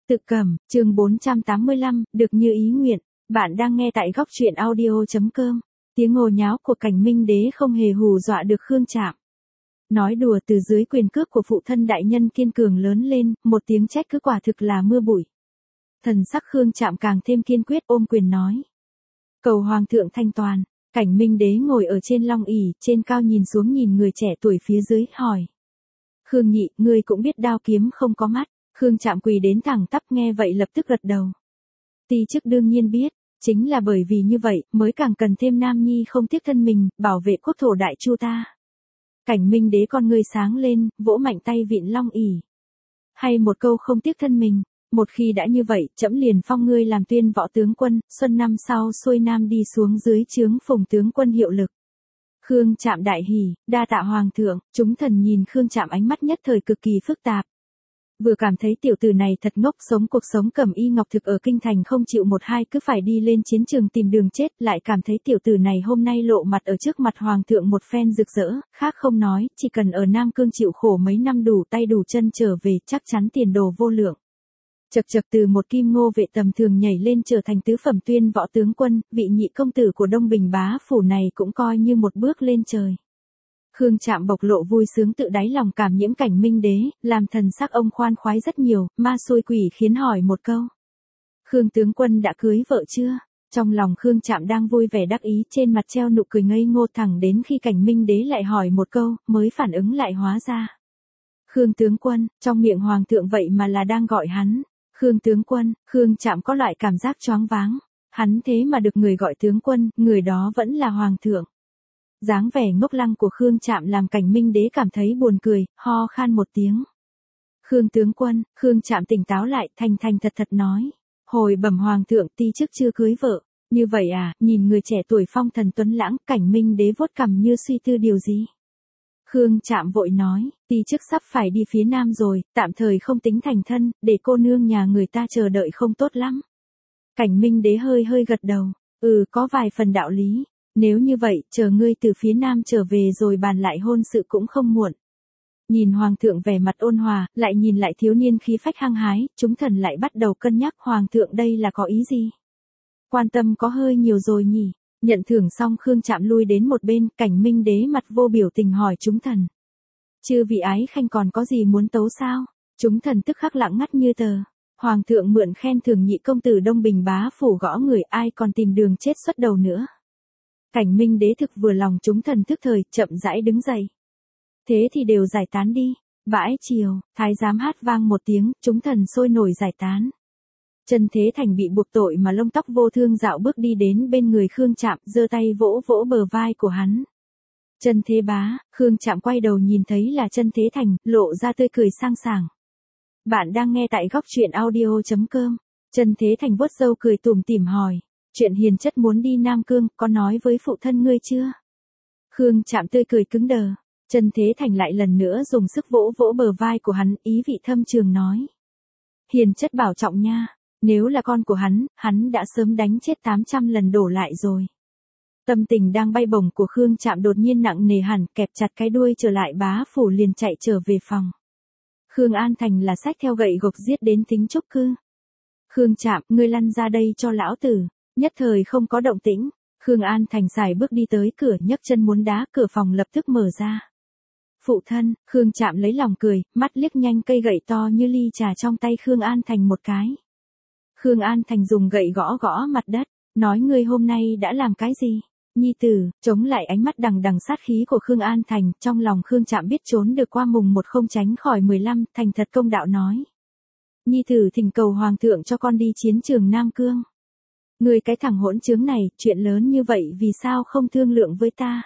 Tự Cẩm, chương 485, được như ý nguyện. Bạn đang nghe tại góc truyện audio.com. Tiếng ồ nháo của Cảnh Minh Đế không hề hù dọa được Khương Trạm. Nói đùa từ dưới quyền cước của phụ thân đại nhân kiên cường lớn lên, một tiếng trách cứ quả thực là mưa bụi. Thần sắc Khương Trạm càng thêm kiên quyết ôm quyền nói. Cầu Hoàng thượng thanh toàn. Cảnh Minh Đế ngồi ở trên long ỷ, trên cao nhìn xuống nhìn người trẻ tuổi phía dưới, hỏi. Khương nhị, ngươi cũng biết đao kiếm không có mắt. Khương Trạm quỳ đến thẳng tắp nghe vậy lập tức gật đầu. Ti chức đương nhiên biết, chính là bởi vì như vậy mới càng cần thêm nam nhi không tiếc thân mình, bảo vệ quốc thổ đại chu ta. Cảnh Minh Đế con ngươi sáng lên, vỗ mạnh tay vịn long ỷ. Hay một câu không tiếc thân mình, một khi đã như vậy, trẫm liền phong ngươi làm tuyên võ tướng quân, xuân năm sau xuôi nam đi xuống dưới trướng Phùng tướng quân hiệu lực. Khương Trạm đại hỉ, đa tạ hoàng thượng. Chúng thần nhìn Khương Trạm ánh mắt nhất thời cực kỳ phức tạp. Vừa cảm thấy tiểu tử này thật ngốc, sống cuộc sống cẩm y ngọc thực ở kinh thành không chịu một hai cứ phải đi lên chiến trường tìm đường chết, lại cảm thấy tiểu tử này hôm nay lộ mặt ở trước mặt hoàng thượng một phen rực rỡ, khác không nói, chỉ cần ở Nam Cương chịu khổ mấy năm đủ tay đủ chân trở về chắc chắn tiền đồ vô lượng. Chật chật từ một kim ngô vệ tầm thường nhảy lên trở thành tứ phẩm tuyên võ tướng quân, vị nhị công tử của Đông Bình bá phủ này cũng coi như một bước lên trời. Khương Trạm bộc lộ vui sướng tự đáy lòng cảm nhiễm Cảnh Minh Đế, làm thần sắc ông khoan khoái rất nhiều, ma xui quỷ khiến hỏi một câu. Khương tướng quân đã cưới vợ chưa? Trong lòng Khương Trạm đang vui vẻ đắc ý, trên mặt treo nụ cười ngây ngô, thẳng đến khi Cảnh Minh Đế lại hỏi một câu, mới phản ứng lại hóa ra. Khương tướng quân, trong miệng hoàng thượng vậy mà là đang gọi hắn. Khương tướng quân, Khương Trạm có loại cảm giác choáng váng. Hắn thế mà được người gọi tướng quân, người đó vẫn là hoàng thượng. Dáng vẻ ngốc lăng của Khương Trạm làm Cảnh Minh Đế cảm thấy buồn cười, ho khan một tiếng. Khương tướng quân, Khương Trạm tỉnh táo lại, thành thật thật nói. Hồi bẩm hoàng thượng, ti chức chưa cưới vợ. Như vậy à, nhìn người trẻ tuổi phong thần tuấn lãng, Cảnh Minh Đế vuốt cằm như suy tư điều gì. Khương Trạm vội nói, ti chức sắp phải đi phía nam rồi, tạm thời không tính thành thân, để cô nương nhà người ta chờ đợi không tốt lắm. Cảnh Minh Đế hơi gật đầu, có vài phần đạo lý. Nếu như vậy, chờ ngươi từ phía nam trở về rồi bàn lại hôn sự cũng không muộn. Nhìn hoàng thượng vẻ mặt ôn hòa, lại nhìn lại thiếu niên khí phách hăng hái, chúng thần lại bắt đầu cân nhắc hoàng thượng đây là có ý gì. Quan tâm có hơi nhiều rồi nhỉ. Nhận thưởng xong Khương Trạm lui đến một bên, Cảnh Minh Đế mặt vô biểu tình hỏi chúng thần. Chư vị ái khanh còn có gì muốn tấu sao? Chúng thần tức khắc lặng ngắt như tờ. Hoàng thượng mượn khen thưởng nhị công tử Đông Bình bá phủ gõ người, ai còn tìm đường chết xuất đầu nữa. Cảnh Minh Đế thực vừa lòng, chúng thần thức thời, chậm rãi đứng dậy. Thế thì đều giải tán đi. Bãi chiều, thái giám hát vang một tiếng, chúng thần sôi nổi giải tán. Chân Thế Thành bị buộc tội mà lông tóc vô thương dạo bước đi đến bên người Khương Trạm, giơ tay vỗ vỗ bờ vai của hắn. Chân Thế bá, Khương Trạm quay đầu nhìn thấy là Chân Thế Thành, lộ ra tươi cười sang sảng. Bạn đang nghe tại góc truyện audio.com. Chân Thế Thành vuốt râu cười tủm tỉm hỏi. Chuyện hiền chất muốn đi Nam Cương, có nói với phụ thân ngươi chưa? Khương Trạm tươi cười cứng đờ. Chân Thế Thành lại lần nữa dùng sức vỗ vỗ bờ vai của hắn, ý vị thâm trường nói. Hiền chất bảo trọng nha. Nếu là con của hắn đã sớm đánh chết 800 lần đổ lại rồi. Tâm tình đang bay bổng của Khương Trạm đột nhiên nặng nề hẳn, kẹp chặt cái đuôi trở lại bá phủ liền chạy trở về phòng. Khương An Thành là xách theo gậy gộc giết đến tính trúc cư. Khương Trạm, ngươi lăn ra đây cho lão tử. Nhất thời không có động tĩnh. Khương An Thành xài bước đi tới cửa, nhấc chân muốn đá, cửa phòng lập tức mở ra. Phụ thân, Khương Trạm lấy lòng cười, mắt liếc nhanh cây gậy to như ly trà trong tay Khương An Thành một cái. Khương An Thành dùng gậy gõ gõ mặt đất, nói ngươi hôm nay đã làm cái gì? Nhi tử, chống lại ánh mắt đằng đằng sát khí của Khương An Thành, trong lòng Khương Trạm biết trốn được qua mùng một không tránh khỏi 15, thành thật công đạo nói. Nhi tử thỉnh cầu hoàng thượng cho con đi chiến trường Nam Cương. Ngươi cái thằng hỗn trướng này, chuyện lớn như vậy vì sao không thương lượng với ta?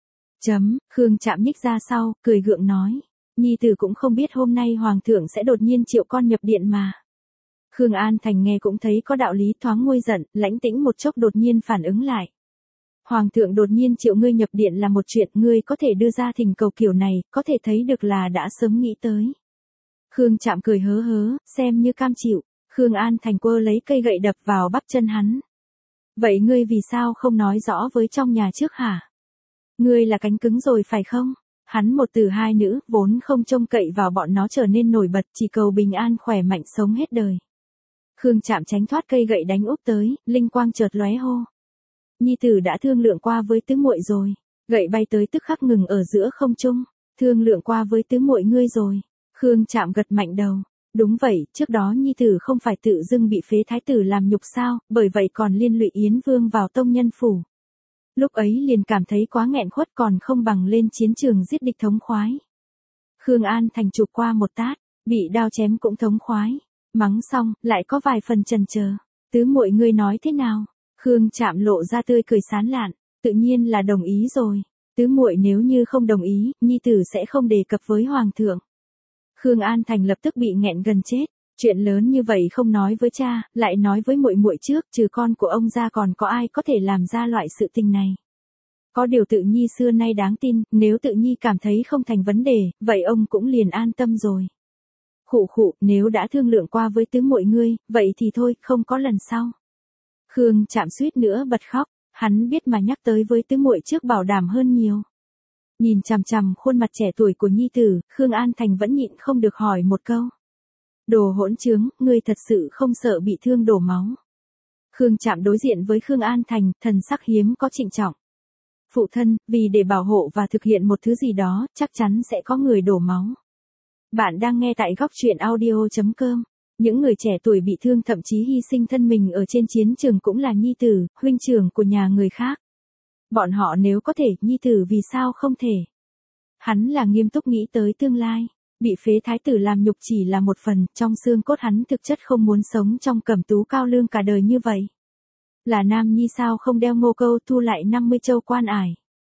Khương Trạm nhích ra sau, cười gượng nói. Nhi tử cũng không biết hôm nay hoàng thượng sẽ đột nhiên triệu con nhập điện mà. Khương An Thành nghe cũng thấy có đạo lý, thoáng nguôi giận, lãnh tĩnh một chốc đột nhiên phản ứng lại. Hoàng thượng đột nhiên triệu ngươi nhập điện là một chuyện, ngươi có thể đưa ra thỉnh cầu kiểu này, có thể thấy được là đã sớm nghĩ tới. Khương Trạm cười hớ hớ, xem như cam chịu. Khương An Thành quơ lấy cây gậy đập vào bắp chân hắn. Vậy ngươi vì sao không nói rõ với trong nhà trước hả? Ngươi là cánh cứng rồi phải không? Hắn một từ hai nữ, vốn không trông cậy vào bọn nó trở nên nổi bật, chỉ cầu bình an khỏe mạnh sống hết đời. Khương Trạm tránh thoát cây gậy đánh úp tới, linh quang chợt lóe hô. Nhi tử đã thương lượng qua với tứ muội rồi. Gậy bay tới tức khắc ngừng ở giữa không trung. Thương lượng qua với tứ muội ngươi rồi. Khương Trạm gật mạnh đầu. Đúng vậy, trước đó nhi tử không phải tự dưng bị phế thái tử làm nhục sao, bởi vậy còn liên lụy Yến Vương vào tông nhân phủ. Lúc ấy liền cảm thấy quá nghẹn khuất, còn không bằng lên chiến trường giết địch thống khoái. Khương An Thành chụp qua một tát, bị đao chém cũng thống khoái. Mắng xong, lại có vài phần chần chờ. Tứ muội ngươi nói thế nào? Khương Trạm lộ ra tươi cười sán lạn, tự nhiên là đồng ý rồi. Tứ muội nếu như không đồng ý, nhi tử sẽ không đề cập với hoàng thượng. Khương An Thành lập tức bị nghẹn gần chết, chuyện lớn như vậy không nói với cha, lại nói với muội muội trước, trừ con của ông ra còn có ai có thể làm ra loại sự tình này. Có điều Tự Nhi xưa nay đáng tin, nếu Tự Nhi cảm thấy không thành vấn đề, vậy ông cũng liền an tâm rồi. Khụ khụ, nếu đã thương lượng qua với tứ muội ngươi, vậy thì thôi, không có lần sau. Khương Trạm suýt nữa bật khóc, hắn biết mà nhắc tới với tứ muội trước bảo đảm hơn nhiều. Nhìn chằm chằm khuôn mặt trẻ tuổi của nhi tử, Khương An Thành vẫn nhịn không được hỏi một câu. Đồ hỗn trướng, ngươi thật sự không sợ bị thương đổ máu. Khương Trạm đối diện với Khương An Thành, thần sắc hiếm có trịnh trọng. Phụ thân, vì để bảo hộ và thực hiện một thứ gì đó, chắc chắn sẽ có người đổ máu. Bạn đang nghe tại góc truyện audio.com. Những người trẻ tuổi bị thương thậm chí hy sinh thân mình ở trên chiến trường cũng là nhi tử, huynh trưởng của nhà người khác. Bọn họ nếu có thể, nhi tử vì sao không thể? Hắn là nghiêm túc nghĩ tới tương lai. Bị phế thái tử làm nhục chỉ là một phần, trong xương cốt hắn thực chất không muốn sống trong cẩm tú cao lương cả đời như vậy. Là nam nhi sao không đeo ngô câu thu lại 50 châu quan ải.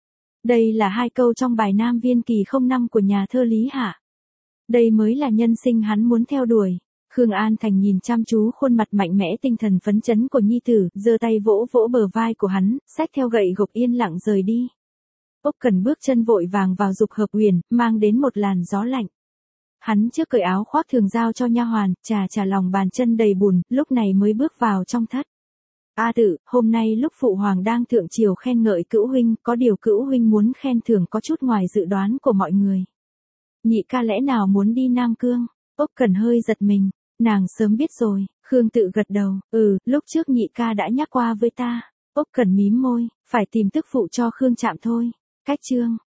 Đây là hai câu trong bài Nam Viên Kỳ 05 của nhà thơ Lý Hạ. Đây mới là nhân sinh hắn muốn theo đuổi. Khương An Thành nhìn chăm chú khuôn mặt mạnh mẽ tinh thần phấn chấn của nhi tử, giơ tay vỗ vỗ bờ vai của hắn, xách theo gậy gộc yên lặng rời đi. Úc Cần bước chân vội vàng vào dục hợp huyền, mang đến một làn gió lạnh. Hắn trước cởi áo khoác thường giao cho nha hoàn, chà lòng bàn chân đầy bùn, lúc này mới bước vào trong thất. A Tử, hôm nay lúc phụ hoàng đang thượng triều khen ngợi Cữu huynh, có điều Cữu huynh muốn khen thưởng có chút ngoài dự đoán của mọi người. Nhị ca lẽ nào muốn đi Nam Cương? Úc Cần hơi giật mình, nàng sớm biết rồi. Khương Tự gật đầu, lúc trước nhị ca đã nhắc qua với ta. Úc Cần mím môi, phải tìm tức phụ cho Khương Trạm thôi. Cách chương